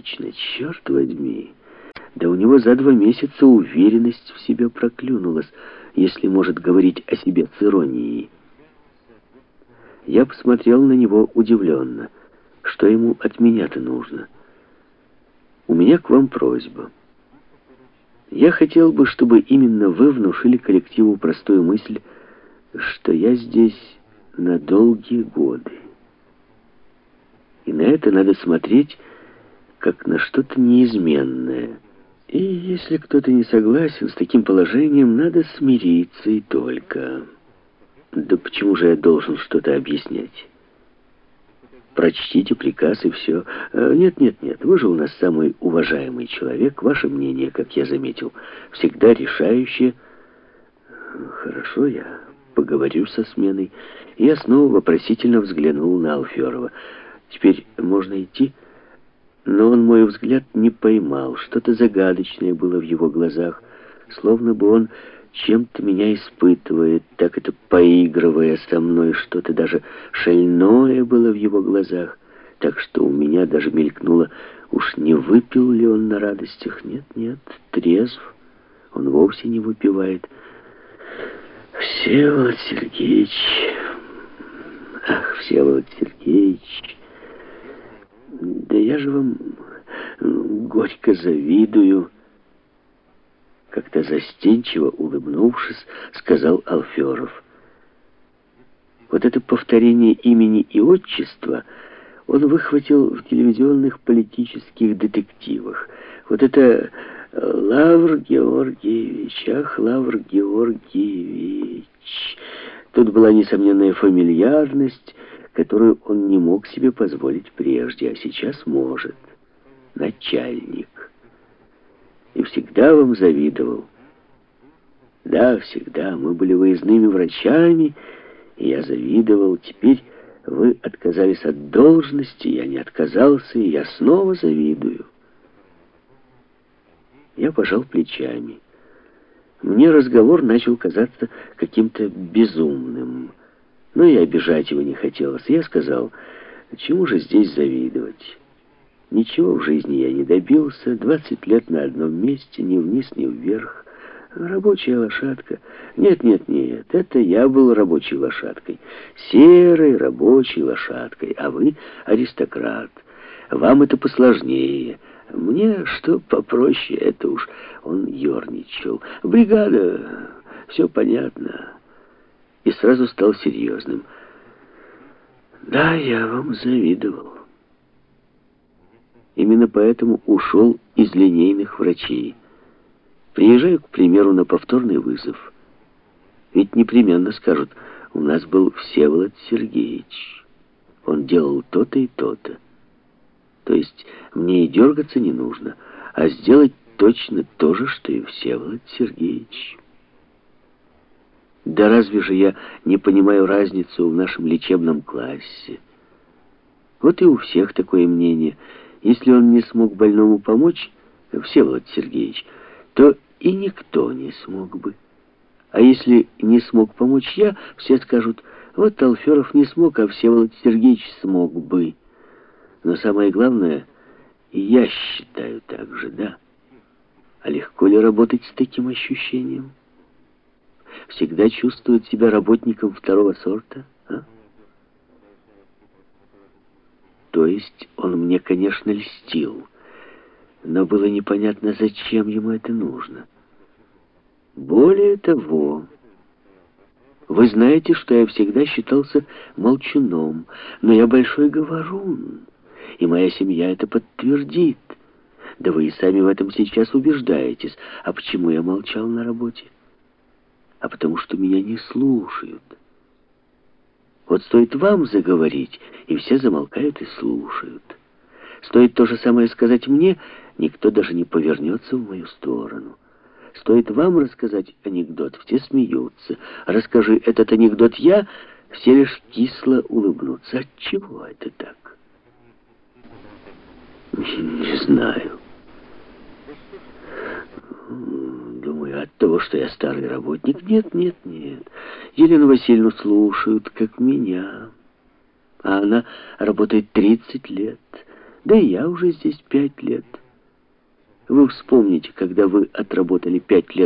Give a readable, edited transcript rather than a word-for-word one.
точно, черт возьми. Да у него за 2 месяца уверенность в себе проклюнулась, если может говорить о себе с иронией. Я посмотрел на него удивленно. Что ему от меня-то нужно? У меня к вам просьба. Я хотел бы, чтобы именно вы внушили коллективу простую мысль, что я здесь на долгие годы. И на это надо смотреть, как на что-то неизменное. И если кто-то не согласен с таким положением, надо смириться и только. Да почему же я должен что-то объяснять? Прочтите приказ и все. Нет, вы же у нас самый уважаемый человек. Ваше мнение, как я заметил, всегда решающее. Хорошо, я поговорю со сменой. И я снова вопросительно взглянул на Алферова. Теперь можно идти? Но он мой взгляд не поймал. Что-то загадочное было в его глазах, словно бы он чем-то меня испытывает, так это поигрывая со мной, что-то даже шальное было в его глазах, так что у меня даже мелькнуло, уж не выпил ли он на радостях. Нет, трезв, он вовсе не выпивает. Всеволод Сергеевич, ах, Всеволод Сергеевич, да я же вам горько завидую. Как-то застенчиво улыбнувшись, сказал Алферов. Вот это повторение имени и отчества он выхватил в телевизионных политических детективах. Вот это Лавр Георгиевич, ах, Лавр Георгиевич. Тут была несомненная фамильярность, которую он не мог себе позволить прежде, а сейчас может. Начальник. И всегда вам завидовал. Да, всегда. Мы были выездными врачами, и я завидовал. Теперь вы отказались от должности, я не отказался, и я снова завидую. Я пожал плечами. Мне разговор начал казаться каким-то безумным. Но и обижать его не хотелось. Я сказал, чему же здесь завидовать? Ничего в жизни я не добился, 20 лет на одном месте, ни вниз, ни вверх. Рабочая лошадка. Нет, это я был рабочей лошадкой. Серой рабочей лошадкой, а вы аристократ. Вам это посложнее. Мне что попроще, это уж он ерничал. Бригада, все понятно. И сразу стал серьезным. Да, я вам завидовал. Именно поэтому ушел из линейных врачей. Приезжаю, к примеру, на повторный вызов. Ведь непременно скажут, у нас был Всеволод Сергеевич. Он делал то-то и то-то. То есть мне и дергаться не нужно, а сделать точно то же, что и Всеволод Сергеевич. Да разве же я не понимаю разницу в нашем лечебном классе? Вот и у всех такое мнение. Если он не смог больному помочь, Всеволод Сергеевич, то и никто не смог бы. А если не смог помочь я, все скажут, вот Алферов не смог, а Всеволод Сергеевич смог бы. Но самое главное, я считаю так же, да. А легко ли работать с таким ощущением? Всегда чувствует себя работником второго сорта, а? То есть он мне, конечно, льстил, но было непонятно, зачем ему это нужно. Более того, вы знаете, что я всегда считался молчуном, но я большой говорун, и моя семья это подтвердит. Да вы и сами в этом сейчас убеждаетесь. А почему я молчал на работе? А потому что меня не слушают. Вот стоит вам заговорить, и все замолкают и слушают. Стоит то же самое сказать мне, никто даже не повернется в мою сторону. Стоит вам рассказать анекдот, все смеются. Расскажи этот анекдот я, все лишь кисло улыбнутся. Отчего это так? Не знаю. Думаю, от того, что я старый работник. Нет. Елену Васильевну слушают, как меня. А она работает 30 лет. Да и я уже здесь 5 лет. Вы вспомните, когда вы отработали 5 лет